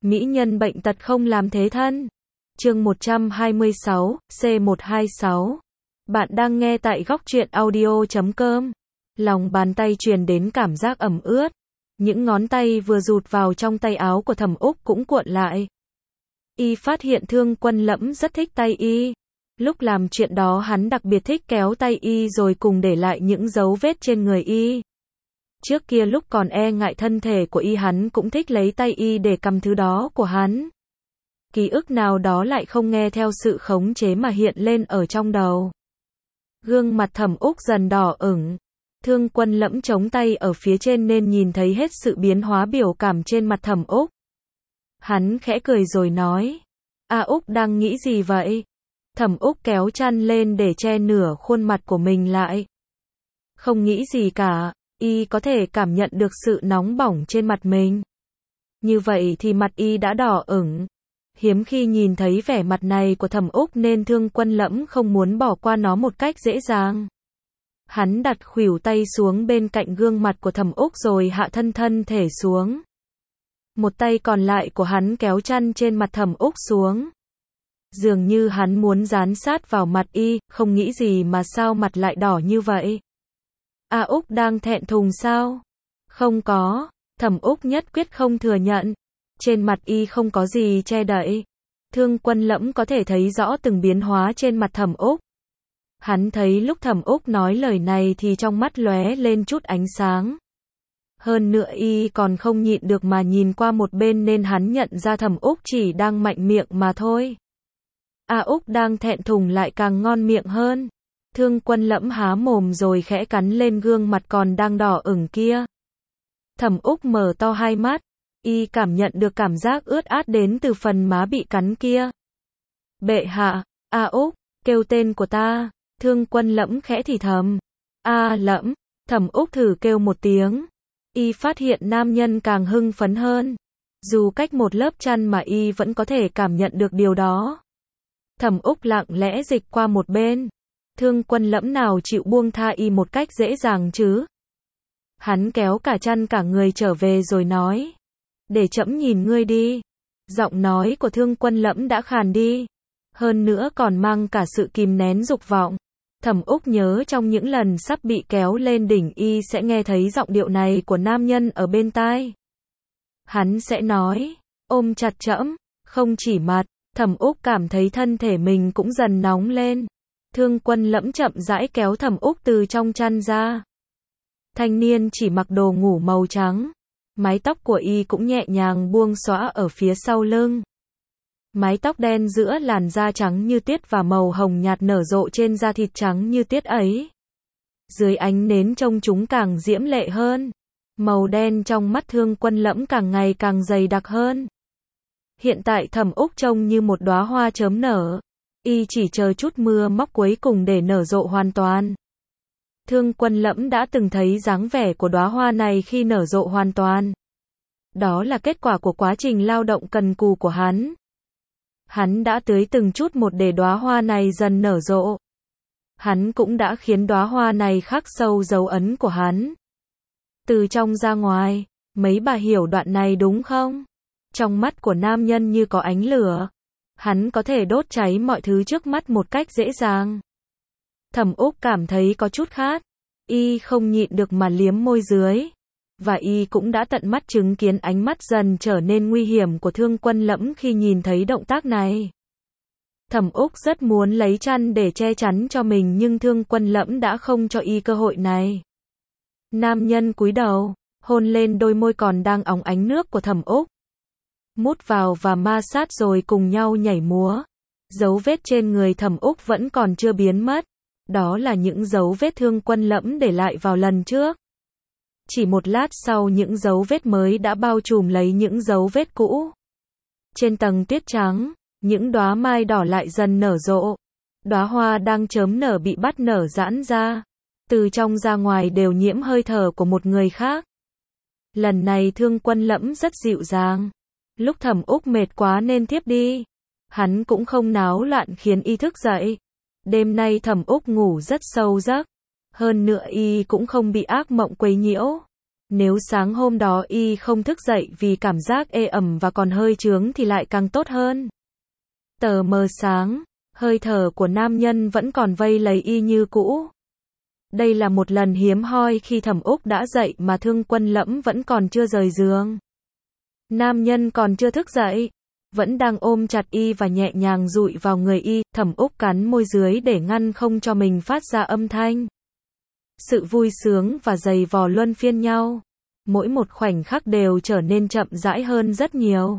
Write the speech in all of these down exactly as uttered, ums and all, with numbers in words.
Mỹ nhân bệnh tật không làm thế thân. Chương một trăm hai mươi sáu, C một hai sáu. Bạn đang nghe tại góc truyện audio chấm com. Lòng bàn tay truyền đến cảm giác ẩm ướt. Những ngón tay vừa rụt vào trong tay áo của Thẩm Úc cũng cuộn lại. Y phát hiện Thương Quân Lẫm rất thích tay Y. Lúc làm chuyện đó hắn đặc biệt thích kéo tay Y rồi cùng để lại những dấu vết trên người Y. Trước kia lúc còn e ngại thân thể của Y hắn cũng thích lấy tay Y để cầm thứ đó của hắn. Ký ức nào đó lại không nghe theo sự khống chế mà hiện lên ở trong đầu. Gương mặt Thẩm Úc dần đỏ ửng. Thương Quân Lẫm chống tay ở phía trên nên nhìn thấy hết sự biến hóa biểu cảm trên mặt Thẩm Úc. Hắn khẽ cười rồi nói. A Úc đang nghĩ gì vậy? Thẩm Úc kéo chăn lên để che nửa khuôn mặt của mình lại. Không nghĩ gì cả, Y có thể cảm nhận được sự nóng bỏng trên mặt mình. Như vậy thì mặt Y đã đỏ ửng. Hiếm khi nhìn thấy vẻ mặt này của Thẩm Úc nên Thương Quân Lẫm không muốn bỏ qua nó một cách dễ dàng. Hắn đặt khuỷu tay xuống bên cạnh gương mặt của Thẩm Úc rồi hạ thân thân thể xuống. Một tay còn lại của hắn kéo chăn trên mặt Thẩm Úc xuống. Dường như hắn muốn dán sát vào mặt Y, không nghĩ gì mà sao mặt lại đỏ như vậy. A Úc đang thẹn thùng sao? Không có, Thẩm Úc nhất quyết không thừa nhận. Trên mặt Y không có gì che đậy. Thương Quân Lẫm có thể thấy rõ từng biến hóa trên mặt Thẩm Úc. Hắn thấy lúc Thẩm Úc nói lời này thì trong mắt lóe lên chút ánh sáng. Hơn nữa Y còn không nhịn được mà nhìn qua một bên nên hắn nhận ra Thẩm Úc chỉ đang mạnh miệng mà thôi. A Úc đang thẹn thùng lại càng ngon miệng hơn. Thương Quân Lẫm há mồm rồi khẽ cắn lên gương mặt còn đang đỏ ửng kia. Thẩm Úc mở to hai mắt. Y cảm nhận được cảm giác ướt át đến từ phần má bị cắn kia. Bệ hạ, A Úc, kêu tên của ta. Thương Quân Lẫm khẽ thì thầm. A Lẫm, Thẩm Úc thử kêu một tiếng. Y phát hiện nam nhân càng hưng phấn hơn. Dù cách một lớp chăn mà Y vẫn có thể cảm nhận được điều đó. Thẩm Úc lặng lẽ dịch qua một bên. Thương Quân Lẫm nào chịu buông tha Y một cách dễ dàng chứ. Hắn kéo cả chăn cả người trở về rồi nói. Để trẫm nhìn ngươi đi. Giọng nói của Thương Quân Lẫm đã khàn đi. Hơn nữa còn mang cả sự kìm nén dục vọng. Thẩm Úc nhớ trong những lần sắp bị kéo lên đỉnh Y sẽ nghe thấy giọng điệu này của nam nhân ở bên tai. Hắn sẽ nói, ôm chặt trẫm, không chỉ mặt. Thẩm Úc cảm thấy thân thể mình cũng dần nóng lên. Thương Quân Lẫm chậm rãi kéo Thẩm Úc từ trong chăn ra. Thanh niên chỉ mặc đồ ngủ màu trắng. Mái tóc của Y cũng nhẹ nhàng buông xõa ở phía sau lưng. Mái tóc đen giữa làn da trắng như tuyết và màu hồng nhạt nở rộ trên da thịt trắng như tuyết ấy. Dưới ánh nến trông chúng càng diễm lệ hơn. Màu đen trong mắt Thương Quân Lẫm càng ngày càng dày đặc hơn. Hiện tại Thẩm Úc trông như một đóa hoa chớm nở. Y chỉ chờ chút mưa móc cuối cùng để nở rộ hoàn toàn. Thương Quân Lẫm đã từng thấy dáng vẻ của đóa hoa này khi nở rộ hoàn toàn. Đó là kết quả của quá trình lao động cần cù của hắn. Hắn đã tưới từng chút một để đóa hoa này dần nở rộ. Hắn cũng đã khiến đóa hoa này khắc sâu dấu ấn của hắn. Từ trong ra ngoài, mấy bà hiểu đoạn này đúng không? Trong mắt của nam nhân như có ánh lửa. Hắn có thể đốt cháy mọi thứ trước mắt một cách dễ dàng. Thẩm Úc cảm thấy có chút khát. Y không nhịn được mà liếm môi dưới. Và Y cũng đã tận mắt chứng kiến ánh mắt dần trở nên nguy hiểm của Thương Quân Lẫm khi nhìn thấy động tác này. Thẩm Úc rất muốn lấy chăn để che chắn cho mình nhưng Thương Quân Lẫm đã không cho Y cơ hội này. Nam nhân cúi đầu, hôn lên đôi môi còn đang óng ánh nước của Thẩm Úc. Mút vào và ma sát rồi cùng nhau nhảy múa. Dấu vết trên người Thẩm Úc vẫn còn chưa biến mất. Đó là những dấu vết Thương Quân Lẫm để lại vào lần trước. Chỉ một lát sau những dấu vết mới đã bao trùm lấy những dấu vết cũ. Trên tầng tuyết trắng, những đóa mai đỏ lại dần nở rộ. Đóa hoa đang chớm nở bị bắt nở giãn ra. Từ trong ra ngoài đều nhiễm hơi thở của một người khác. Lần này Thương Quân Lẫm rất dịu dàng. Lúc Thẩm Úc mệt quá nên thiếp đi. Hắn cũng không náo loạn khiến Y thức dậy. Đêm nay Thẩm Úc ngủ rất sâu giấc. Hơn nữa Y cũng không bị ác mộng quấy nhiễu. Nếu sáng hôm đó y không thức dậy vì cảm giác ê ẩm và còn hơi chướng thì lại càng tốt hơn. Tờ mờ sáng, hơi thở của nam nhân vẫn còn vây lấy y như cũ. Đây là một lần hiếm hoi khi Thẩm Úc đã dậy mà Thương Quân Lẫm vẫn còn chưa rời giường. Nam nhân còn chưa thức dậy, vẫn đang ôm chặt y và nhẹ nhàng dụi vào người y, Thẩm Úc cắn môi dưới để ngăn không cho mình phát ra âm thanh. Sự vui sướng và giày vò luân phiên nhau, mỗi một khoảnh khắc đều trở nên chậm rãi hơn rất nhiều.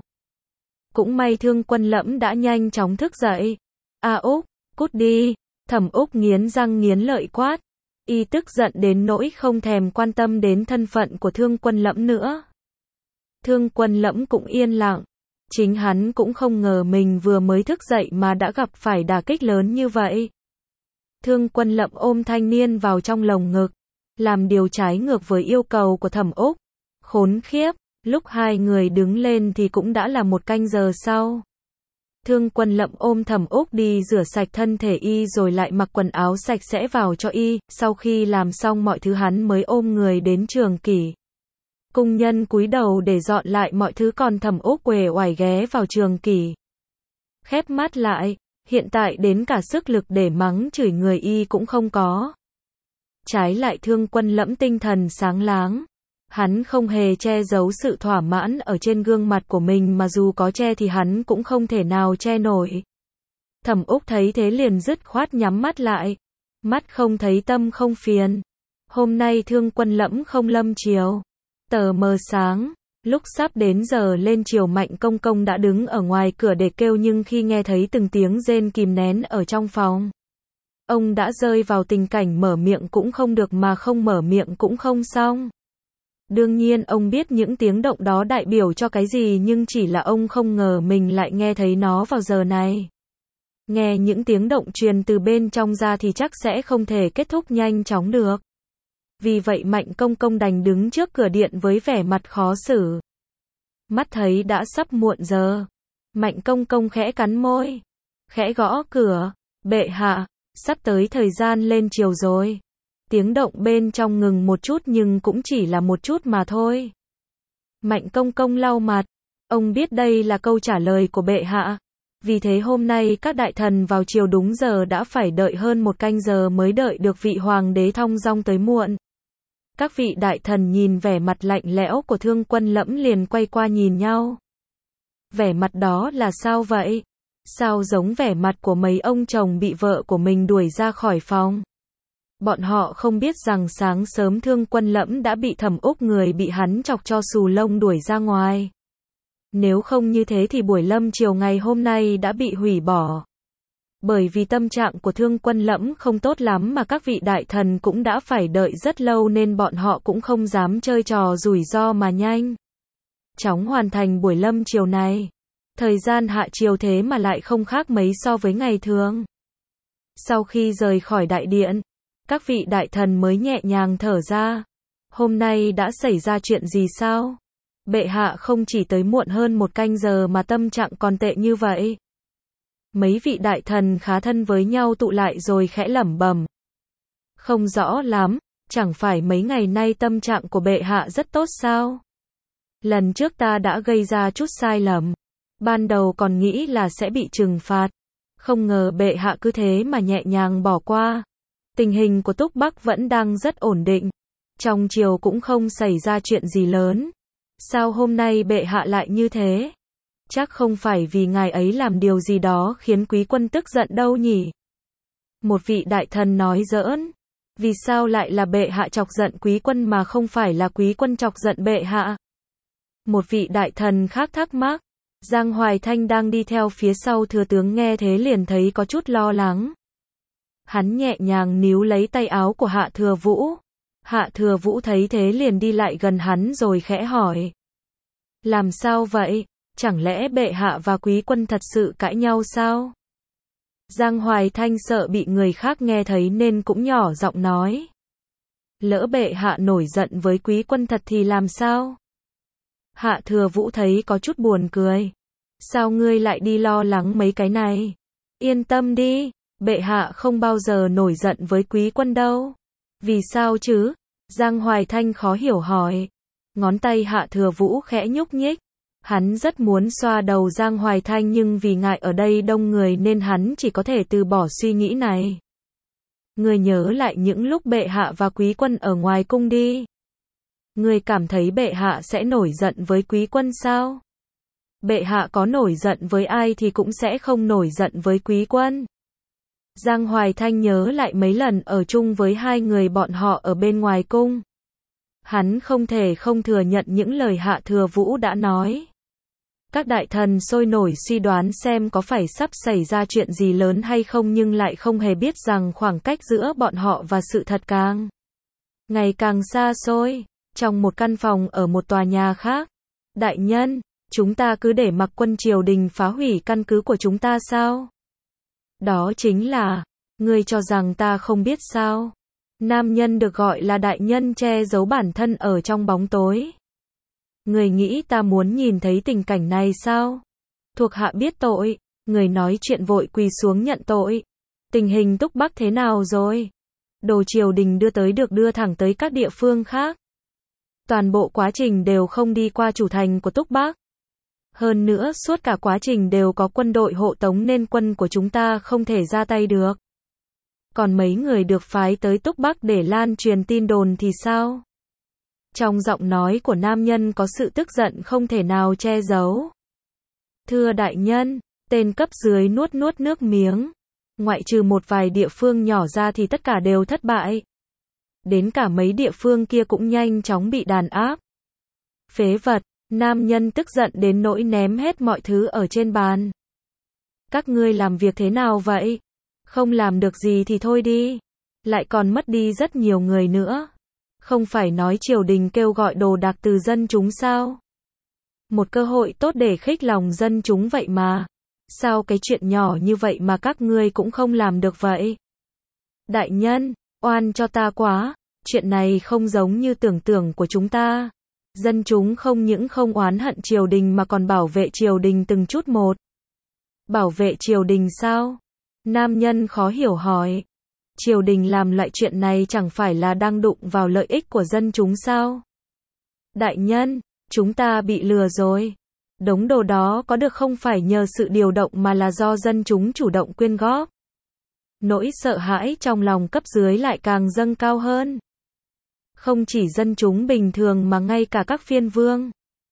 Cũng may Thương Quân Lẫm đã nhanh chóng thức dậy. A Úc, cút đi, Thẩm Úc nghiến răng nghiến lợi quát. Y tức giận đến nỗi không thèm quan tâm đến thân phận của Thương Quân Lẫm nữa. Thương Quân Lẫm cũng yên lặng. Chính hắn cũng không ngờ mình vừa mới thức dậy mà đã gặp phải đả kích lớn như vậy. Thương Quân Lẫm ôm thanh niên vào trong lồng ngực, làm điều trái ngược với yêu cầu của Thẩm Úc. Khốn khiếp, lúc hai người đứng lên thì cũng đã là một canh giờ sau. Thương Quân Lẫm ôm Thẩm Úc đi rửa sạch thân thể y rồi lại mặc quần áo sạch sẽ vào cho y, sau khi làm xong mọi thứ hắn mới ôm người đến Trường Kỷ. Cung nhân cúi đầu để dọn lại mọi thứ còn Thẩm Úc uể oải ghé vào Trường Kỷ. Khép mắt lại, hiện tại đến cả sức lực để mắng chửi người y cũng không có. Trái lại Thương Quân Lẫm tinh thần sáng láng. Hắn không hề che giấu sự thỏa mãn ở trên gương mặt của mình mà dù có che thì hắn cũng không thể nào che nổi. Thẩm Úc thấy thế liền dứt khoát nhắm mắt lại. Mắt không thấy tâm không phiền. Hôm nay Thương Quân Lẫm không lâm chiều. Tờ mờ sáng, lúc sắp đến giờ lên chiều Mạnh Công Công đã đứng ở ngoài cửa để kêu nhưng khi nghe thấy từng tiếng rên kìm nén ở trong phòng. Ông đã rơi vào tình cảnh mở miệng cũng không được mà không mở miệng cũng không xong. Đương nhiên ông biết những tiếng động đó đại biểu cho cái gì nhưng chỉ là ông không ngờ mình lại nghe thấy nó vào giờ này. Nghe những tiếng động truyền từ bên trong ra thì chắc sẽ không thể kết thúc nhanh chóng được. Vì vậy Mạnh Công Công đành đứng trước cửa điện với vẻ mặt khó xử. Mắt thấy đã sắp muộn giờ. Mạnh Công Công khẽ cắn môi. Khẽ gõ cửa. Bệ hạ, sắp tới thời gian lên chiều rồi. Tiếng động bên trong ngừng một chút nhưng cũng chỉ là một chút mà thôi. Mạnh Công Công lau mặt. Ông biết đây là câu trả lời của bệ hạ. Vì thế hôm nay các đại thần vào chiều đúng giờ đã phải đợi hơn một canh giờ mới đợi được vị hoàng đế thong dong tới muộn. Các vị đại thần nhìn vẻ mặt lạnh lẽo của Thương Quân Lẫm liền quay qua nhìn nhau. Vẻ mặt đó là sao vậy? Sao giống vẻ mặt của mấy ông chồng bị vợ của mình đuổi ra khỏi phòng? Bọn họ không biết rằng sáng sớm Thương Quân Lẫm đã bị Thẩm Úc người bị hắn chọc cho xù lông đuổi ra ngoài. Nếu không như thế thì buổi lâm chiều ngày hôm nay đã bị hủy bỏ. Bởi vì tâm trạng của Thương Quân Lẫm không tốt lắm mà các vị đại thần cũng đã phải đợi rất lâu nên bọn họ cũng không dám chơi trò rủi ro mà nhanh chóng hoàn thành buổi lâm chiều này. Thời gian hạ chiều thế mà lại không khác mấy so với ngày thường. Sau khi rời khỏi đại điện, các vị đại thần mới nhẹ nhàng thở ra. Hôm nay đã xảy ra chuyện gì sao? Bệ hạ không chỉ tới muộn hơn một canh giờ mà tâm trạng còn tệ như vậy. Mấy vị đại thần khá thân với nhau tụ lại rồi khẽ lẩm bẩm. Không rõ lắm, chẳng phải mấy ngày nay tâm trạng của bệ hạ rất tốt sao? Lần trước ta đã gây ra chút sai lầm. Ban đầu còn nghĩ là sẽ bị trừng phạt. Không ngờ bệ hạ cứ thế mà nhẹ nhàng bỏ qua. Tình hình của Túc Bắc vẫn đang rất ổn định. Trong triều cũng không xảy ra chuyện gì lớn. Sao hôm nay bệ hạ lại như thế? Chắc không phải vì ngài ấy làm điều gì đó khiến quý quân tức giận đâu nhỉ? Một vị đại thần nói giỡn. Vì sao lại là bệ hạ chọc giận quý quân mà không phải là quý quân chọc giận bệ hạ? Một vị đại thần khác thắc mắc. Giang Hoài Thanh đang đi theo phía sau thừa tướng nghe thế liền thấy có chút lo lắng. Hắn nhẹ nhàng níu lấy tay áo của Hạ Thừa Vũ. Hạ Thừa Vũ thấy thế liền đi lại gần hắn rồi khẽ hỏi. Làm sao vậy? Chẳng lẽ bệ hạ và quý quân thật sự cãi nhau sao? Giang Hoài Thanh sợ bị người khác nghe thấy nên cũng nhỏ giọng nói. Lỡ bệ hạ nổi giận với quý quân thật thì làm sao? Hạ Thừa Vũ thấy có chút buồn cười. Sao ngươi lại đi lo lắng mấy cái này? Yên tâm đi, bệ hạ không bao giờ nổi giận với quý quân đâu. Vì sao chứ? Giang Hoài Thanh khó hiểu hỏi. Ngón tay Hạ Thừa Vũ khẽ nhúc nhích. Hắn rất muốn xoa đầu Giang Hoài Thanh nhưng vì ngại ở đây đông người nên hắn chỉ có thể từ bỏ suy nghĩ này. Ngươi nhớ lại những lúc bệ hạ và quý quân ở ngoài cung đi. Ngươi cảm thấy bệ hạ sẽ nổi giận với quý quân sao? Bệ hạ có nổi giận với ai thì cũng sẽ không nổi giận với quý quân. Giang Hoài Thanh nhớ lại mấy lần ở chung với hai người bọn họ ở bên ngoài cung. Hắn không thể không thừa nhận những lời Hạ Thừa Vũ đã nói. Các đại thần sôi nổi suy đoán xem có phải sắp xảy ra chuyện gì lớn hay không nhưng lại không hề biết rằng khoảng cách giữa bọn họ và sự thật càng ngày càng xa xôi. Trong một căn phòng ở một tòa nhà khác. Đại nhân, chúng ta cứ để mặc quân triều đình phá hủy căn cứ của chúng ta sao? Đó chính là, ngươi cho rằng ta không biết sao? Nam nhân được gọi là đại nhân che giấu bản thân ở trong bóng tối. Người nghĩ ta muốn nhìn thấy tình cảnh này sao? Thuộc hạ biết tội, người nói chuyện vội quỳ xuống nhận tội. Tình hình Túc Bắc thế nào rồi? Đồ triều đình đưa tới được đưa thẳng tới các địa phương khác. Toàn bộ quá trình đều không đi qua chủ thành của Túc Bắc. Hơn nữa suốt cả quá trình đều có quân đội hộ tống nên quân của chúng ta không thể ra tay được. Còn mấy người được phái tới Túc Bắc để lan truyền tin đồn thì sao? Trong giọng nói của nam nhân có sự tức giận không thể nào che giấu. Thưa đại nhân, tên cấp dưới nuốt nuốt nước miếng. Ngoại trừ một vài địa phương nhỏ ra thì tất cả đều thất bại. Đến cả mấy địa phương kia cũng nhanh chóng bị đàn áp. Phế vật, nam nhân tức giận đến nỗi ném hết mọi thứ ở trên bàn. Các ngươi làm việc thế nào vậy? Không làm được gì thì thôi đi. Lại còn mất đi rất nhiều người nữa. Không phải nói triều đình kêu gọi đồ đạc từ dân chúng sao? Một cơ hội tốt để khích lòng dân chúng vậy mà. Sao cái chuyện nhỏ như vậy mà các ngươi cũng không làm được vậy? Đại nhân, oan cho ta quá. Chuyện này không giống như tưởng tượng của chúng ta. Dân chúng không những không oán hận triều đình mà còn bảo vệ triều đình từng chút một. Bảo vệ triều đình sao? Nam nhân khó hiểu hỏi. Triều đình làm loại chuyện này chẳng phải là đang đụng vào lợi ích của dân chúng sao? Đại nhân, chúng ta bị lừa rồi. Đống đồ đó có được không phải nhờ sự điều động mà là do dân chúng chủ động quyên góp. Nỗi sợ hãi trong lòng cấp dưới lại càng dâng cao hơn. Không chỉ dân chúng bình thường mà ngay cả các phiên vương,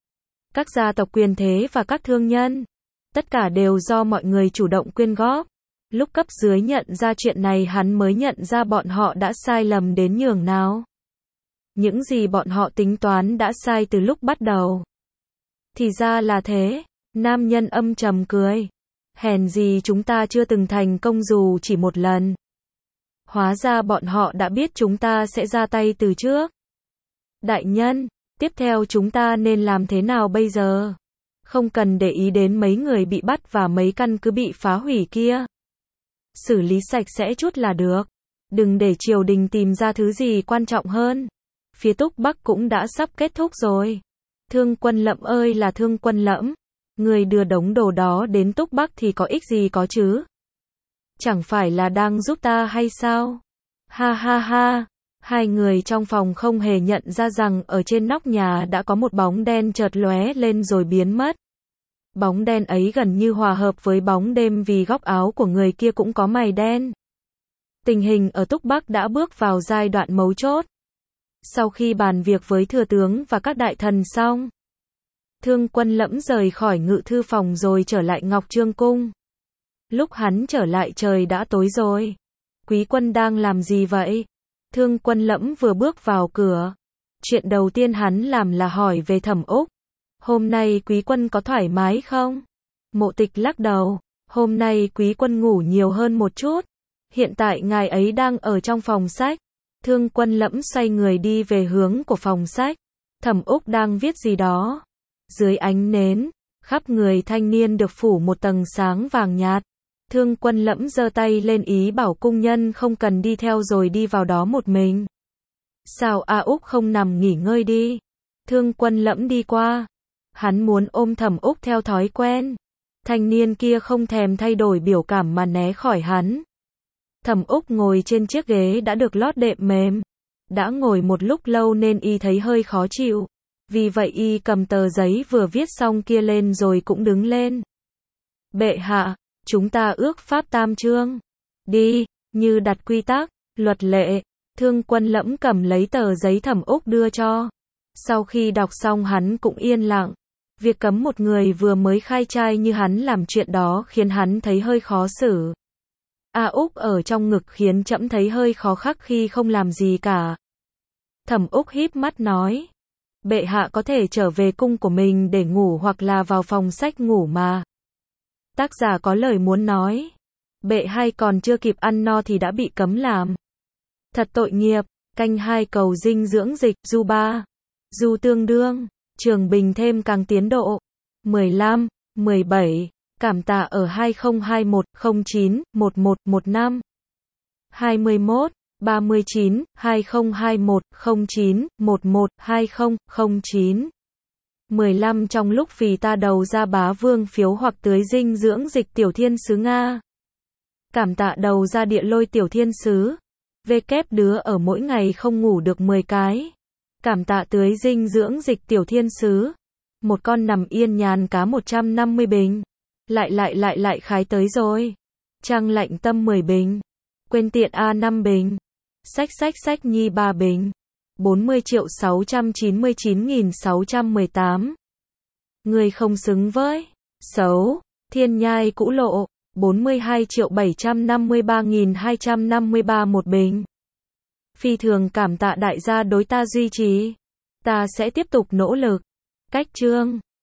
các gia tộc quyền thế và các thương nhân. Tất cả đều do mọi người chủ động quyên góp. Lúc cấp dưới nhận ra chuyện này hắn mới nhận ra bọn họ đã sai lầm đến nhường nào. Những gì bọn họ tính toán đã sai từ lúc bắt đầu. Thì ra là thế, nam nhân âm trầm cười. Hèn gì chúng ta chưa từng thành công dù chỉ một lần. Hóa ra bọn họ đã biết chúng ta sẽ ra tay từ trước. Đại nhân, tiếp theo chúng ta nên làm thế nào bây giờ? Không cần để ý đến mấy người bị bắt và mấy căn cứ bị phá hủy kia. Xử lý sạch sẽ chút là được. Đừng để triều đình tìm ra thứ gì quan trọng hơn. Phía Túc Bắc cũng đã sắp kết thúc rồi. Thương Quân Lẫm ơi là Thương Quân Lẫm. Người đưa đống đồ đó đến Túc Bắc thì có ích gì có chứ? Chẳng phải là đang giúp ta hay sao? Ha ha ha. Hai người trong phòng không hề nhận ra rằng ở trên nóc nhà đã có một bóng đen chợt lóe lên rồi biến mất. Bóng đen ấy gần như hòa hợp với bóng đêm vì góc áo của người kia cũng có mày đen. Tình hình ở Túc Bắc đã bước vào giai đoạn mấu chốt. Sau khi bàn việc với thừa tướng và các đại thần xong, Thương Quân Lẫm rời khỏi ngự thư phòng rồi trở lại Ngọc Trương Cung. Lúc hắn trở lại trời đã tối rồi. Quý quân đang làm gì vậy? Thương Quân Lẫm vừa bước vào cửa. Chuyện đầu tiên hắn làm là hỏi về Thẩm Úc. Hôm nay quý quân có thoải mái không? Mộ Tịch lắc đầu. Hôm nay quý quân ngủ nhiều hơn một chút. Hiện tại ngài ấy đang ở trong phòng sách. Thương Quân Lẫm xoay người đi về hướng của phòng sách. Thẩm Úc đang viết gì đó. Dưới ánh nến, khắp người thanh niên được phủ một tầng sáng vàng nhạt. Thương Quân Lẫm giơ tay lên ý bảo cung nhân không cần đi theo rồi đi vào đó một mình. Sao A Úc không nằm nghỉ ngơi đi? Thương Quân Lẫm đi qua. Hắn muốn ôm Thẩm Úc theo thói quen. Thanh niên kia không thèm thay đổi biểu cảm mà né khỏi hắn. Thẩm Úc ngồi trên chiếc ghế đã được lót đệm mềm. Đã ngồi một lúc lâu nên y thấy hơi khó chịu. Vì vậy y cầm tờ giấy vừa viết xong kia lên rồi cũng đứng lên. Bệ hạ, chúng ta ước pháp tam chương. Đi, như đặt quy tắc, luật lệ. Thương Quân lẩm cầm lấy tờ giấy Thẩm Úc đưa cho. Sau khi đọc xong hắn cũng yên lặng. Việc cấm một người vừa mới khai trai như hắn làm chuyện đó khiến hắn thấy hơi khó xử. A Úc ở trong ngực khiến trẫm thấy hơi khó khắc khi không làm gì cả. Thẩm Úc híp mắt nói. Bệ hạ có thể trở về cung của mình để ngủ hoặc là vào phòng sách ngủ mà. Tác giả có lời muốn nói. Bệ hay còn chưa kịp ăn no thì đã bị cấm làm. Thật tội nghiệp. Canh hai cầu dinh dưỡng dịch, du ba. Du tương đương. Trường Bình thêm càng tiến độ. mười lăm, mười bảy. Cảm tạ ở hai không hai mốt không chín một một một năm. hai mươi mốt, ba mươi chín, hai không hai mốt không chín một một hai không không chín. mười lăm Trong lúc vì ta đầu ra bá vương phiếu hoặc tưới dinh dưỡng dịch tiểu thiên sứ Nga. Cảm tạ đầu ra địa lôi tiểu thiên sứ. Vê kép đứa ở mỗi ngày không ngủ được mười cái. Cảm tạ tưới dinh dưỡng dịch tiểu thiên sứ. Một con nằm yên nhàn cá một trăm năm mươi bình. Lại lại lại lại khái tới rồi. Trang lạnh tâm mười bình. Quên tiện A năm bình. Sách sách sách nhi ba bình. bốn mươi triệu sáu trăm chín mươi chín nghìn sáu trăm mười tám. Người không xứng với. Xấu. Thiên nhai cũ lộ. bốn mươi hai triệu bảy trăm năm mươi ba nghìn hai trăm năm mươi ba một bình. Phi thường cảm tạ đại gia đối ta duy trì. Ta sẽ tiếp tục nỗ lực. Cách chương.